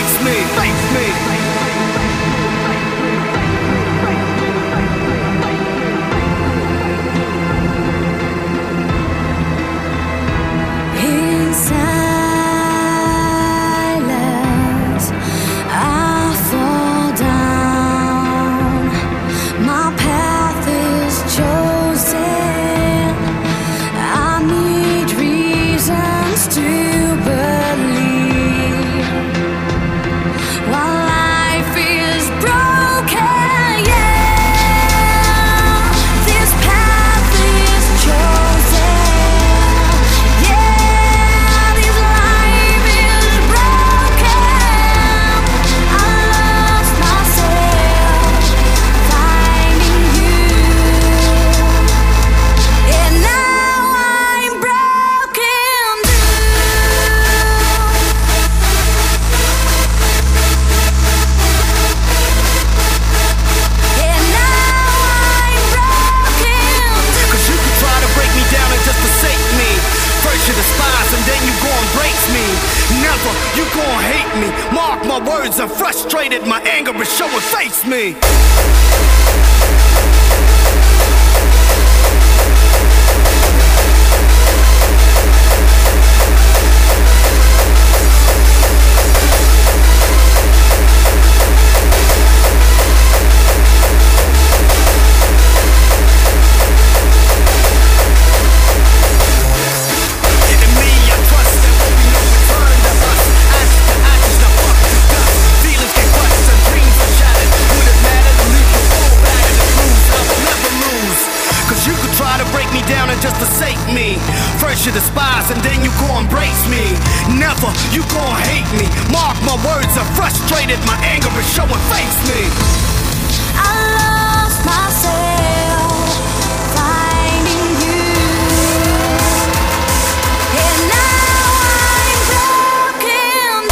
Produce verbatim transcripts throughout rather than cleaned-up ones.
face me, face me. You gon' hate me, mark my words, I'm frustrated, my anger is showing, face me. Just to sake me. First you despise and then you go embrace me. Never, you gon' hate me. Mark my words, I'm frustrated, my anger is showing, face me. I lost myself finding you, and now I'm broken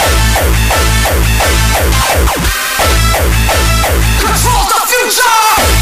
Control the future!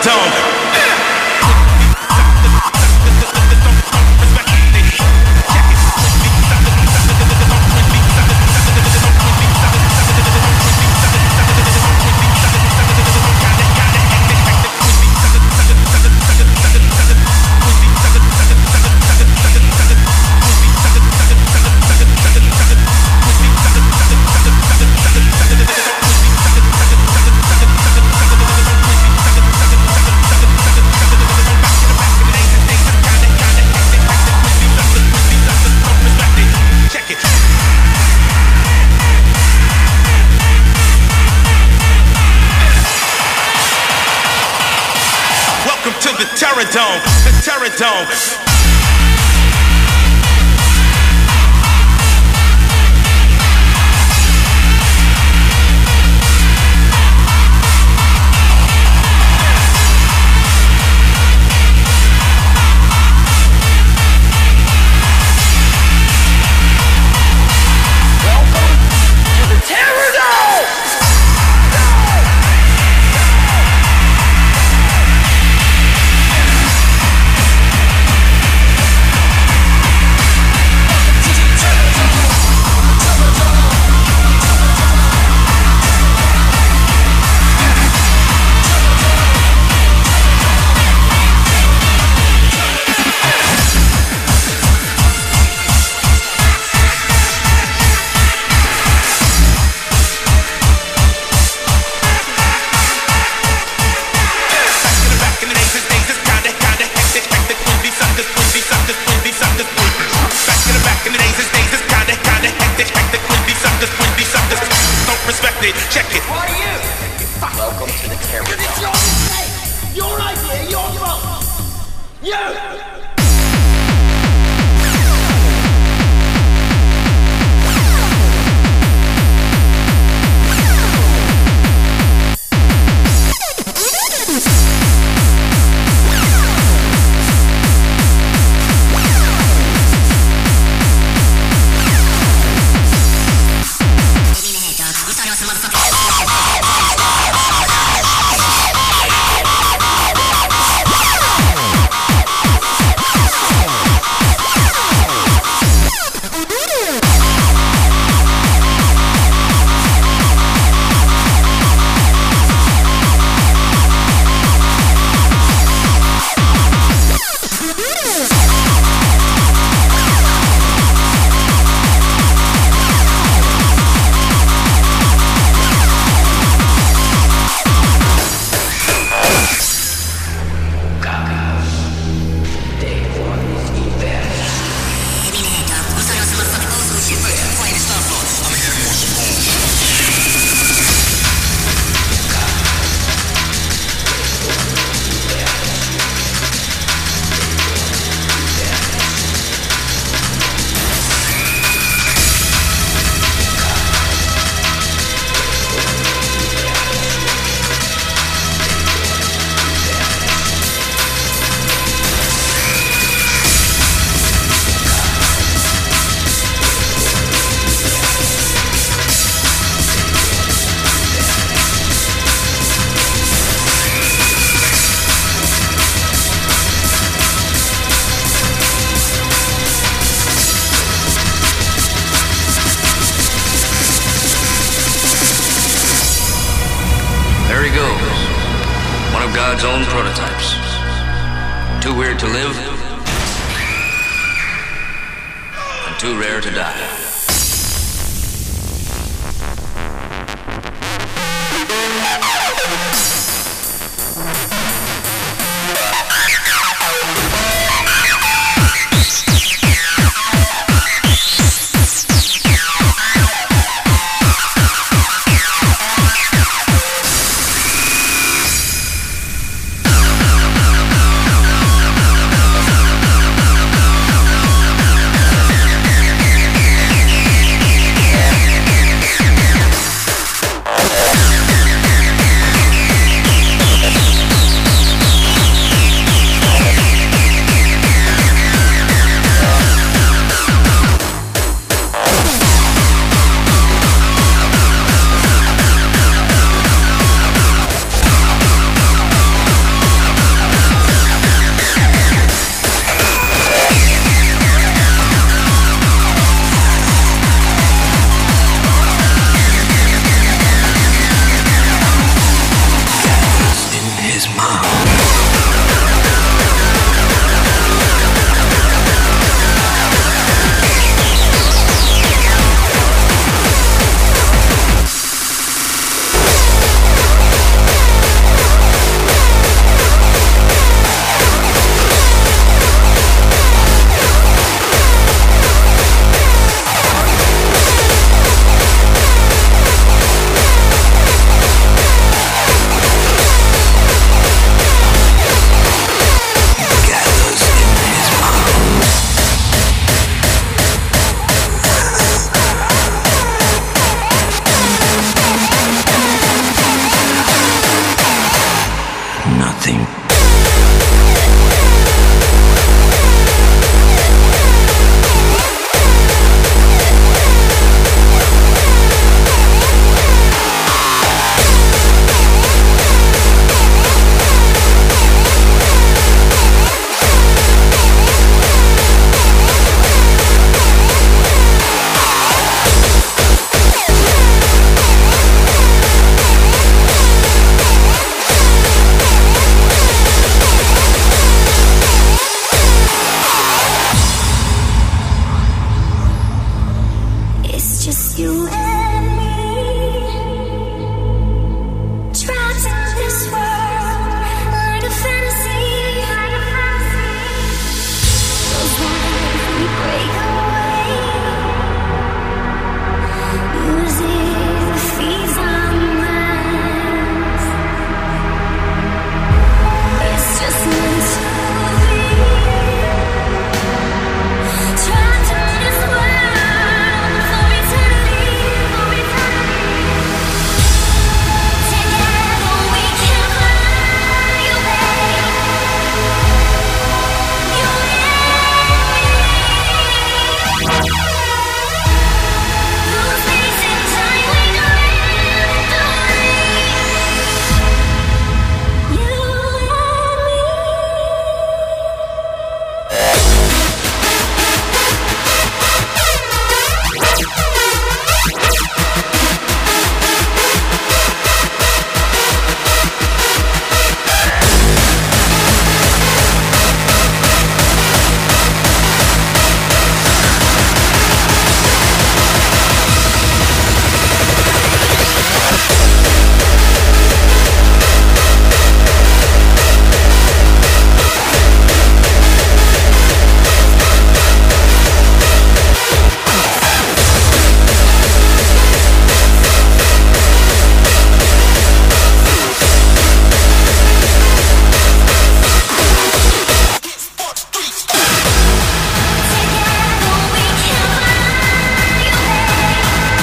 Terradome. Terradome, the Terradome. Check it. Who are you? Welcome to the Terradome. It's your mistake. Your idea, your fault. You! There he goes. One of God's own prototypes. Too weird to live, and too rare to die. You and me, trapped in this world like a fantasy. Those nights we break away, music feeds our minds. It's just meant to be. Trapped in this world for eternity, for eternity. Together we can fly away. You and me. Through space and time we drift away. You and me. Together we can fly away.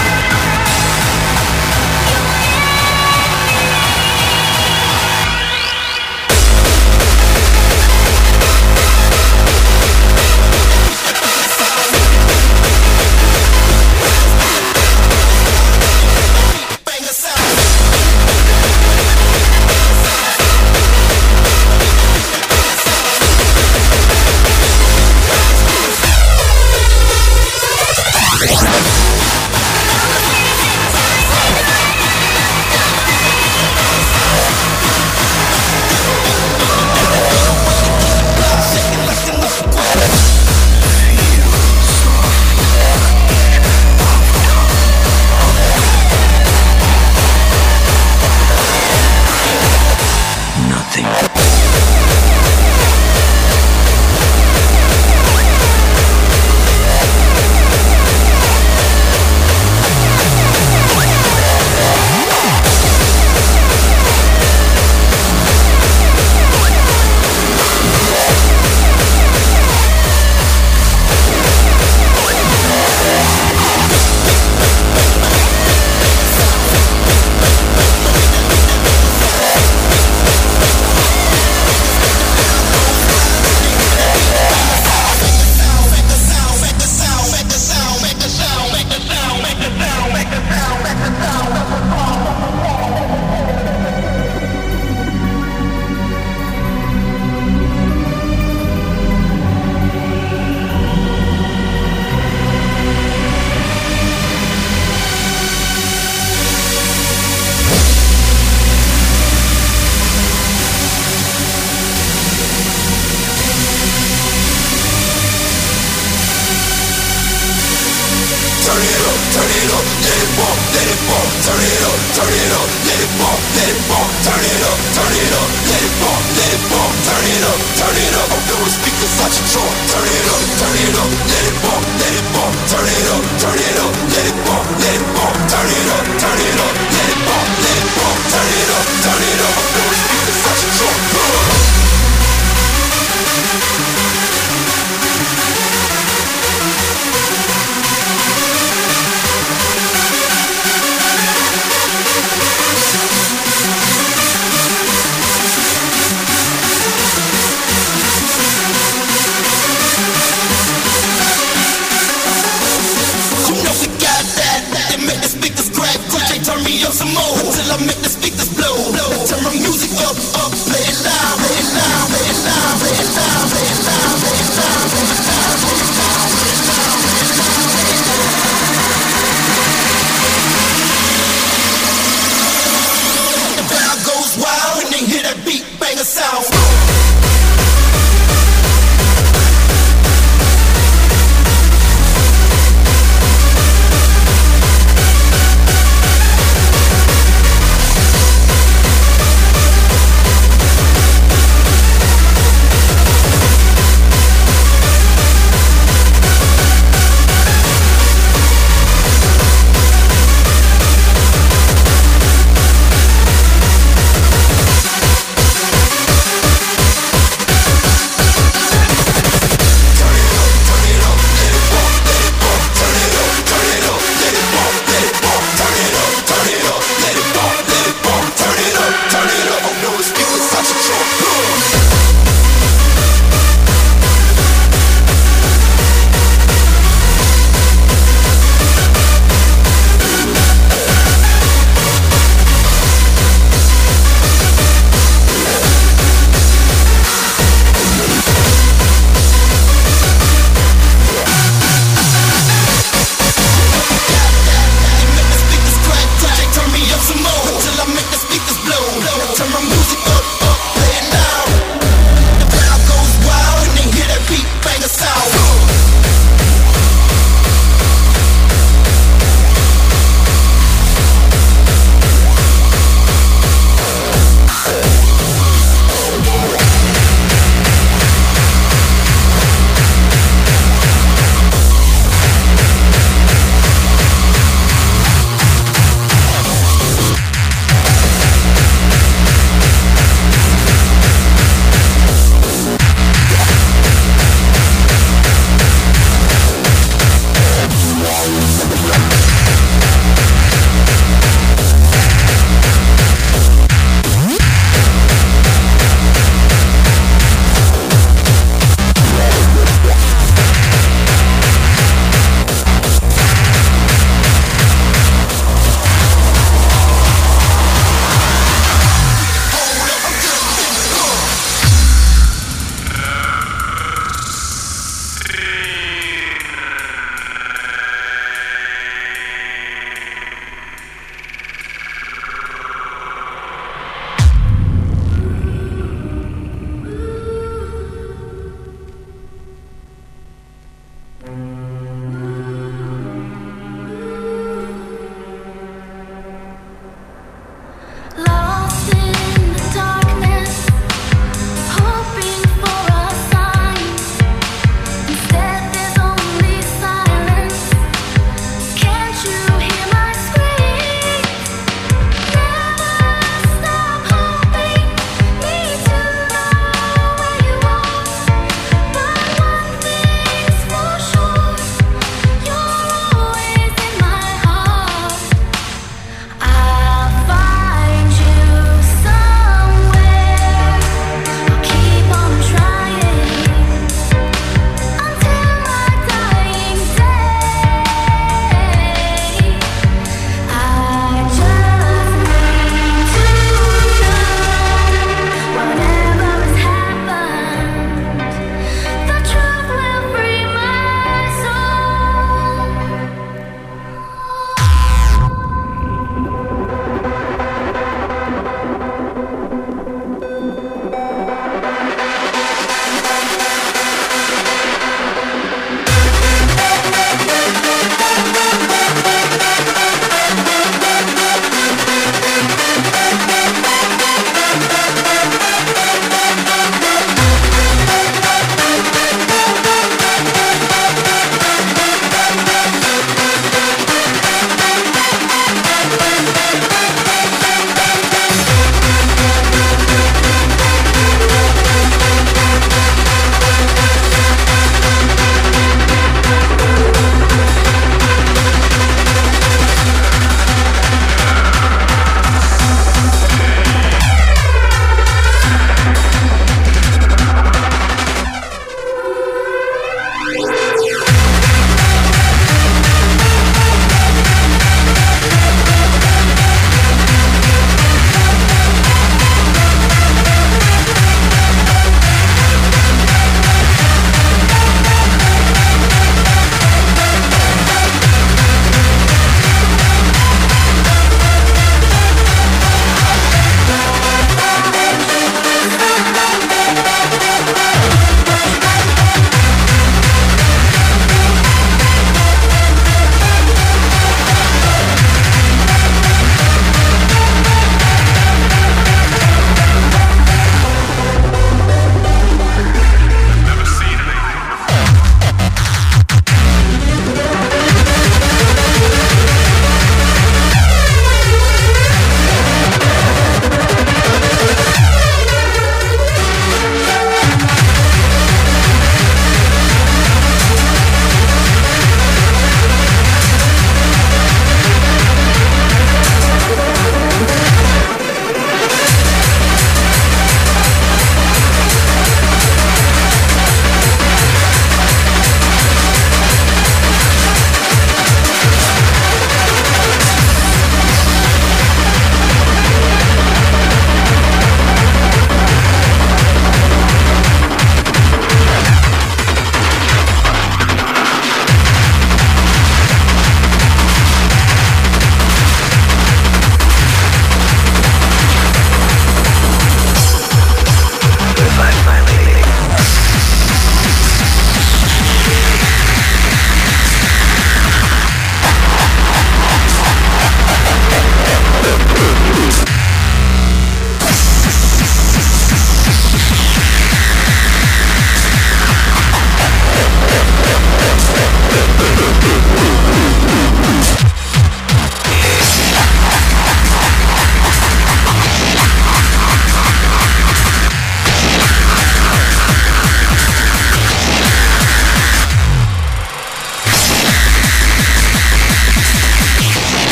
You Nothing. Turn it up, turn it up, let it bump, let it bump. Turn it up, turn it up, let it bump, let it bump. Turn it up, turn it up, let it bump, let it bump. Turn it up, turn it up. I'm blowing speakers out your trunk. Turn it up, turn it up, let it bump, let it bump. Turn it up, turn it up, let it bump, let it bump. Turn it up, turn it up, let it bump, let it bump. Turn it up, turn it up. I'm blowing speakers out your trunk. You know we got that. They make the speakers crack, crack. They turn me up some more until I make the speakers blow. Turn my music up, up, play it loud, play it loud, play it loud, play it loud, play it loud, play it loud, play it loud, play it loud, play it loud, play it loud, play it loud. The crowd goes wild when they hear that beat bang a sound.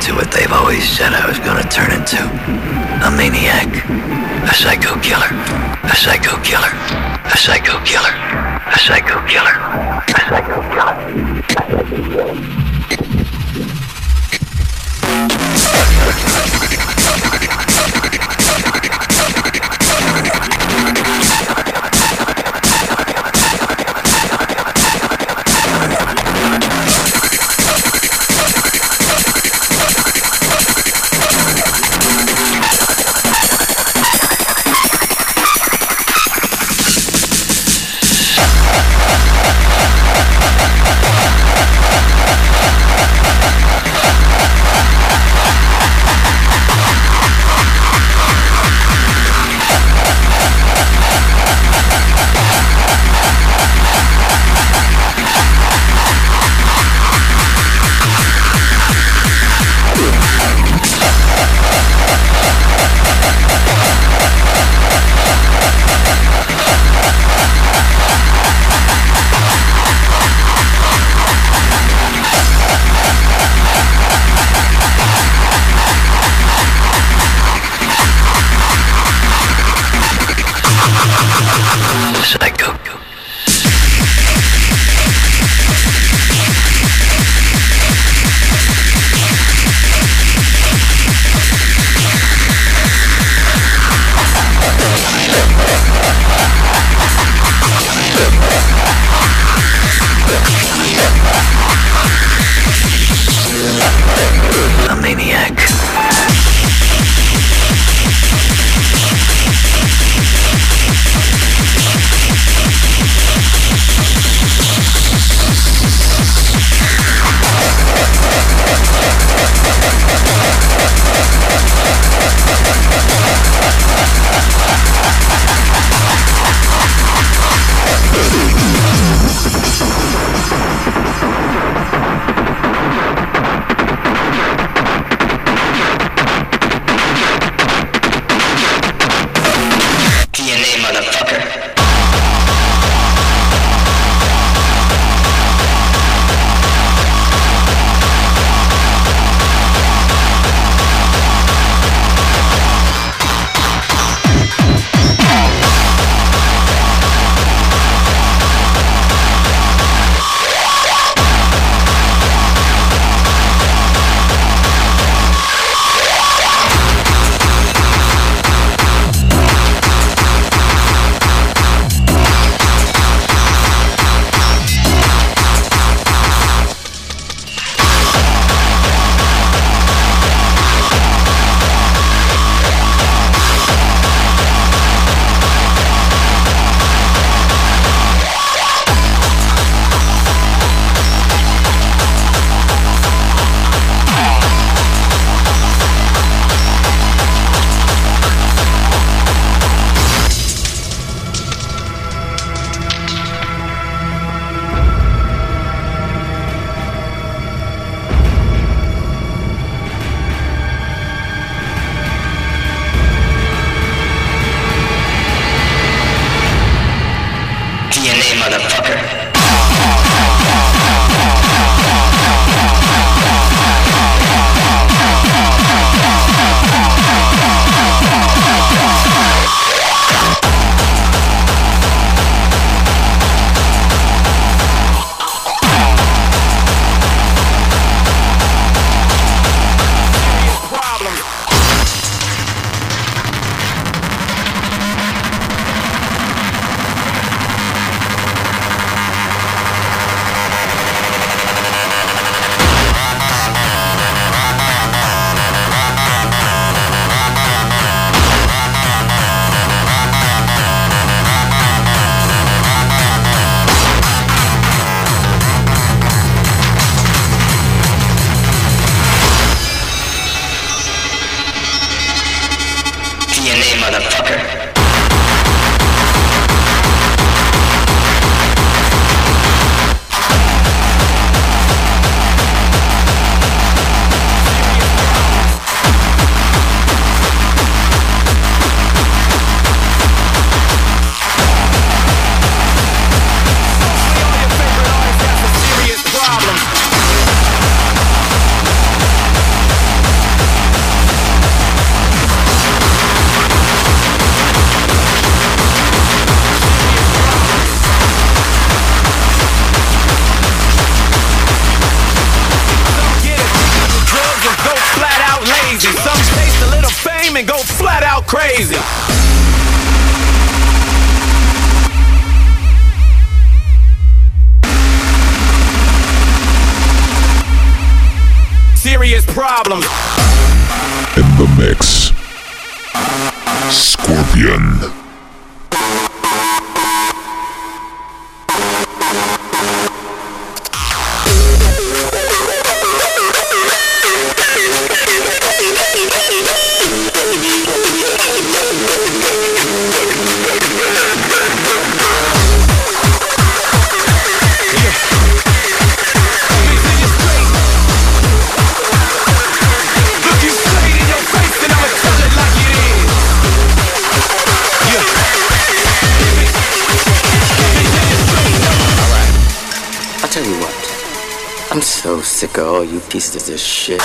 into what they've always said I was gonna turn into. A maniac. A psycho killer. A psycho killer. A psycho killer. A psycho killer. A psycho killer. A psycho killer. and go flat out crazy. Serious problems. In the mix, Scorpion. I'm so sick of all you pieces of shit.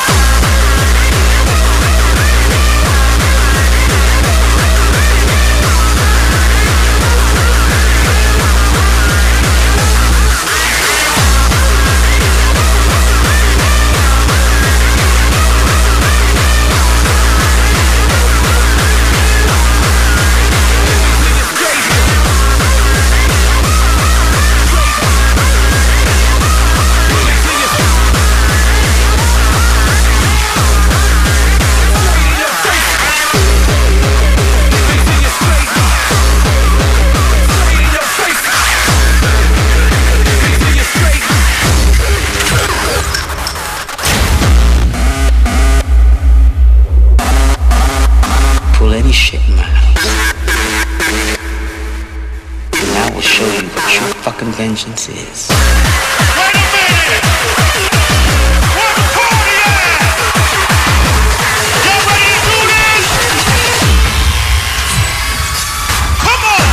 Vengeance is. Wait a minute! Where the party at? Y'all ready to do this? Come on!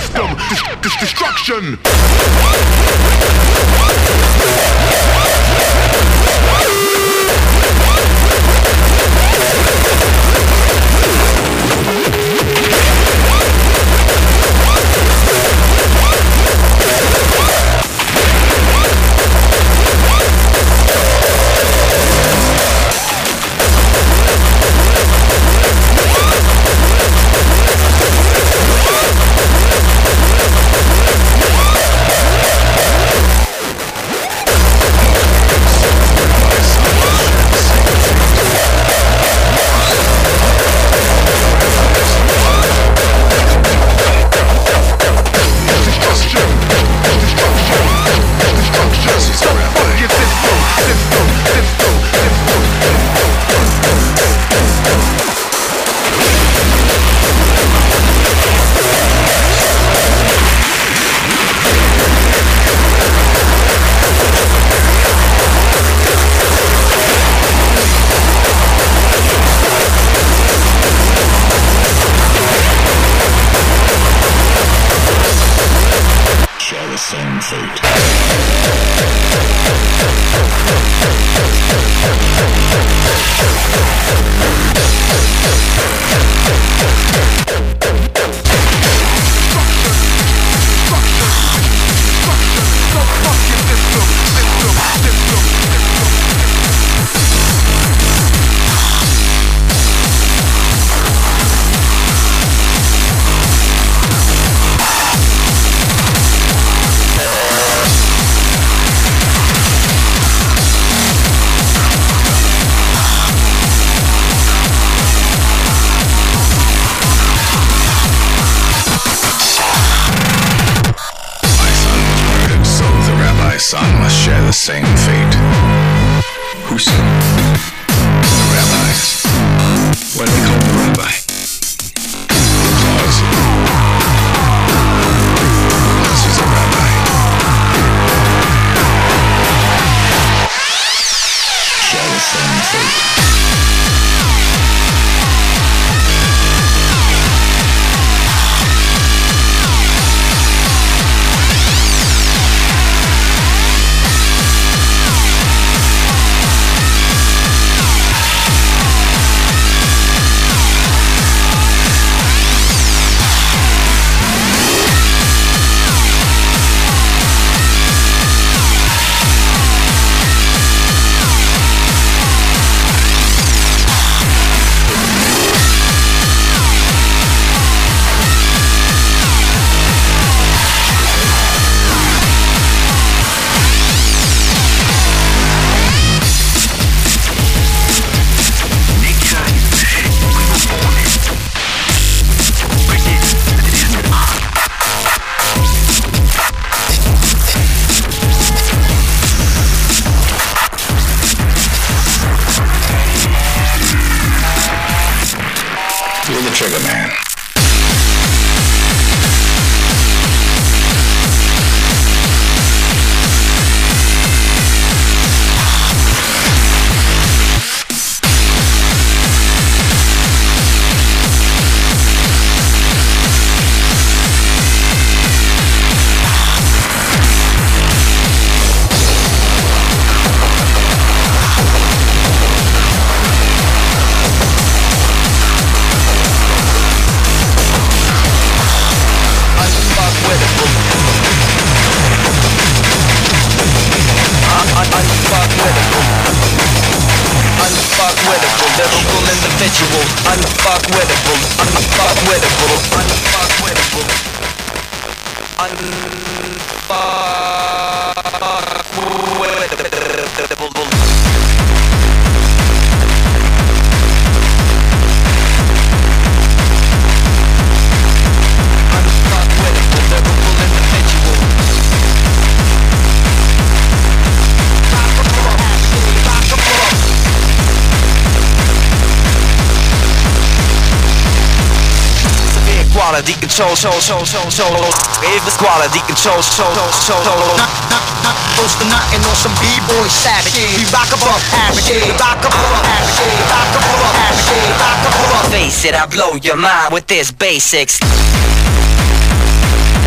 system, dis- dis- destruction. Quality control, so, so, so, so. If it's quality control, so, so, so, so. Post the knocking on some B-boy savage. We rock above average. We rock above average. We rock above average. We rock above. Face it, I blow your mind with this basics.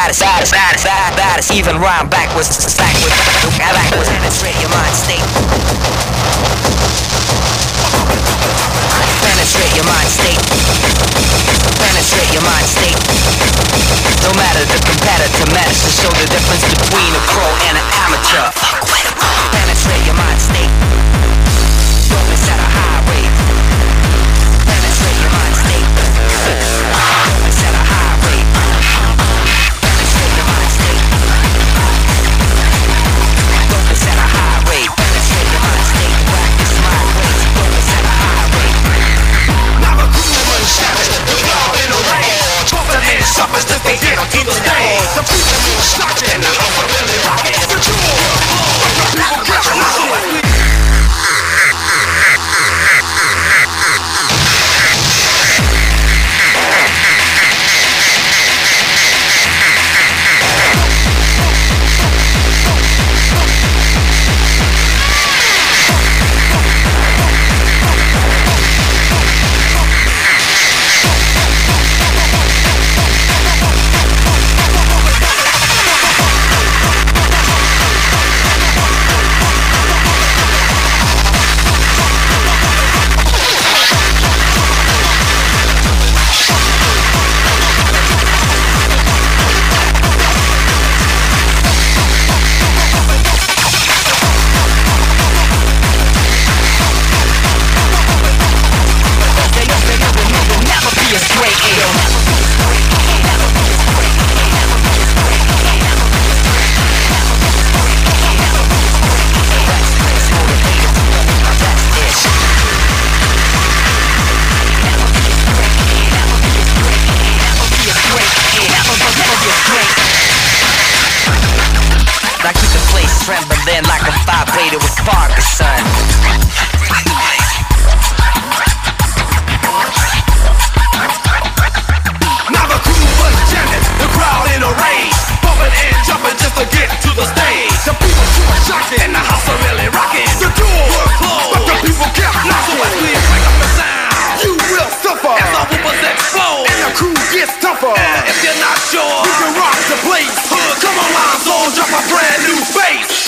baddest, baddest, baddest, baddest, baddest. Even rhyme backwards, backwards, backwards. Penetrate your mind state. Penetrate your mind state. Penetrate your mind state. No matter the competitor, matters to show the difference between a pro and an amateur. Penetrate your mind state. Focus at a high rate. Penetrate your mind state. Focus at a high rate. Penetrate your mind state. Focus at a high rate. Penetrate your mind state. Practice mind rate. Focus at a high rate. Now a cool shouting, the crowd in a rage. Bumping and suffers just to get onto the stage. The people feel shocked and the house are really rocking. The jewel, the people catching us. Trembling like a vibrator with Parkinson. Now the crew was jamming, the crowd in a rage, bumping and jumping just to get to the stage. The people were shocked and the house are really rocking. The doors were closed, but the people kept knocking. So as we break up the sound, you will suffer as the whoopers explode and the crew gets tougher. And if you're not sure, you can rock the place. Hood, come on, line, soul, drop a brand new bass.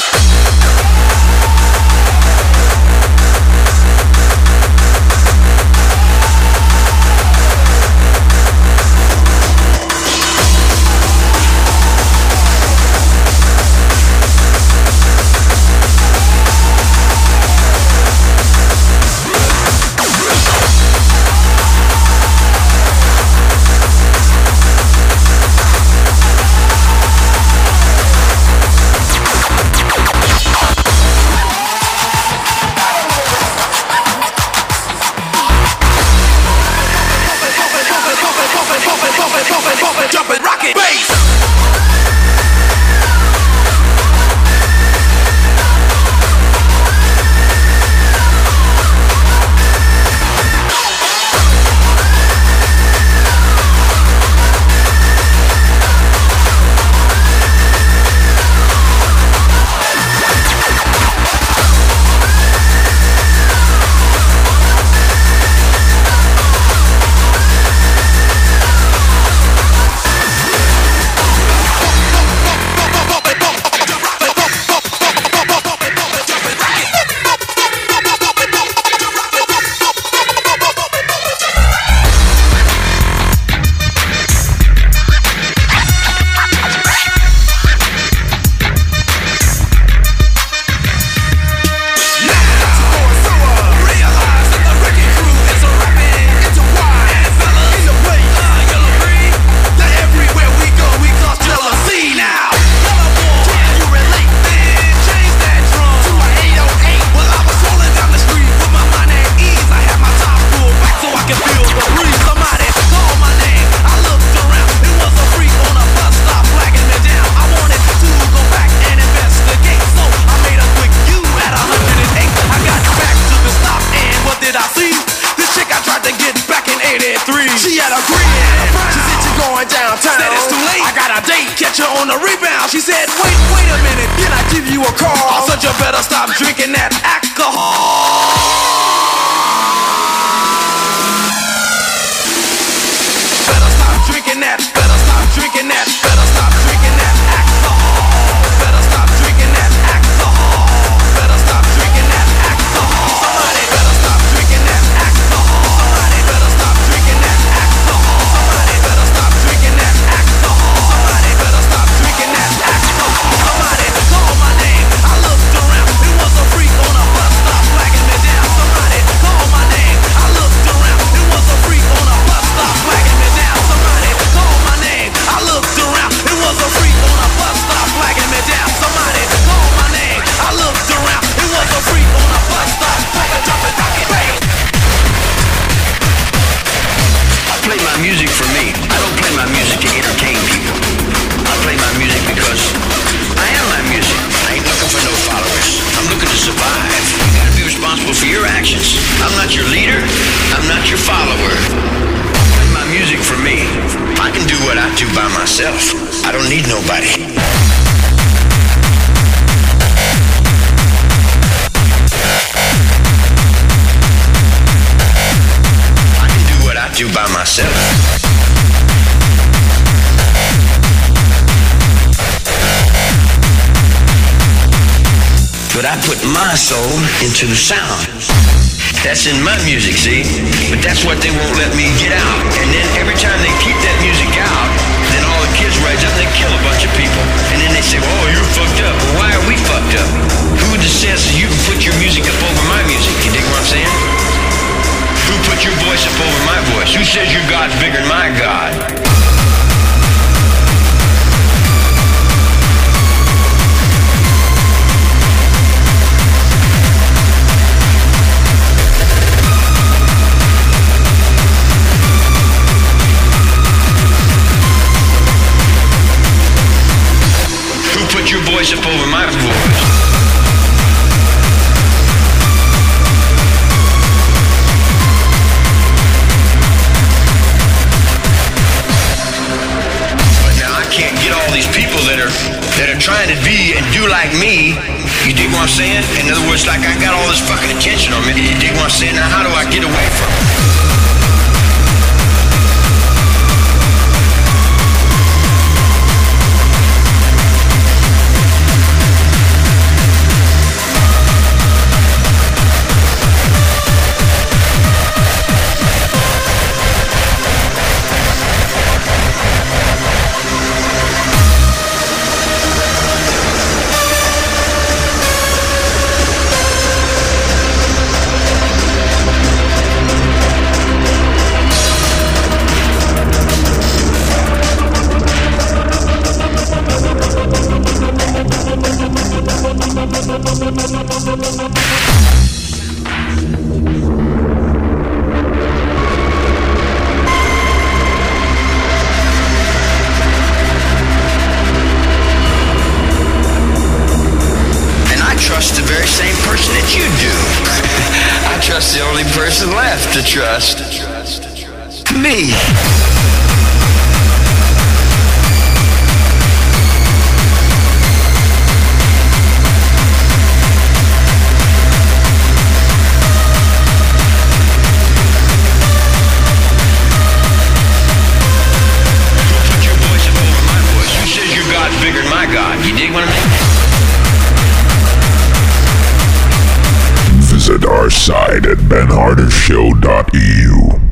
Jumping, rocking, bass. She had a grin. She said she going downtown. Said it's too late. I got a date. Catch her on the rebound. She said, wait, wait a minute. Can I give you a call? I said you better stop drinking that alcohol. Better stop drinking that. Better stop drinking that. Better stop drinking. myself. I don't need nobody. I can do what I do by myself. But I put my soul into the sound. That's in my music, see? But that's what they won't let me get out. And then every time they keep that music out, then all the kids rise up and they kill a bunch of people. And then they say, oh, you're fucked up. Well, why are we fucked up? Who says you can put your music up over my music? You dig what I'm saying? Who put your voice up over my voice? Who says your God's bigger than my God? Put your voice up over my voice. But now I can't get all these people that are that are trying to be and do like me. You dig what I'm saying? In other words, like I got all this fucking attention on me. You dig what I'm saying? Now how do I get away from it? The only person left to trust. Me. Put your voice up over my voice. Who says your God's bigger than my God? You dig what I mean? Visit our site at ben harder show dot e u.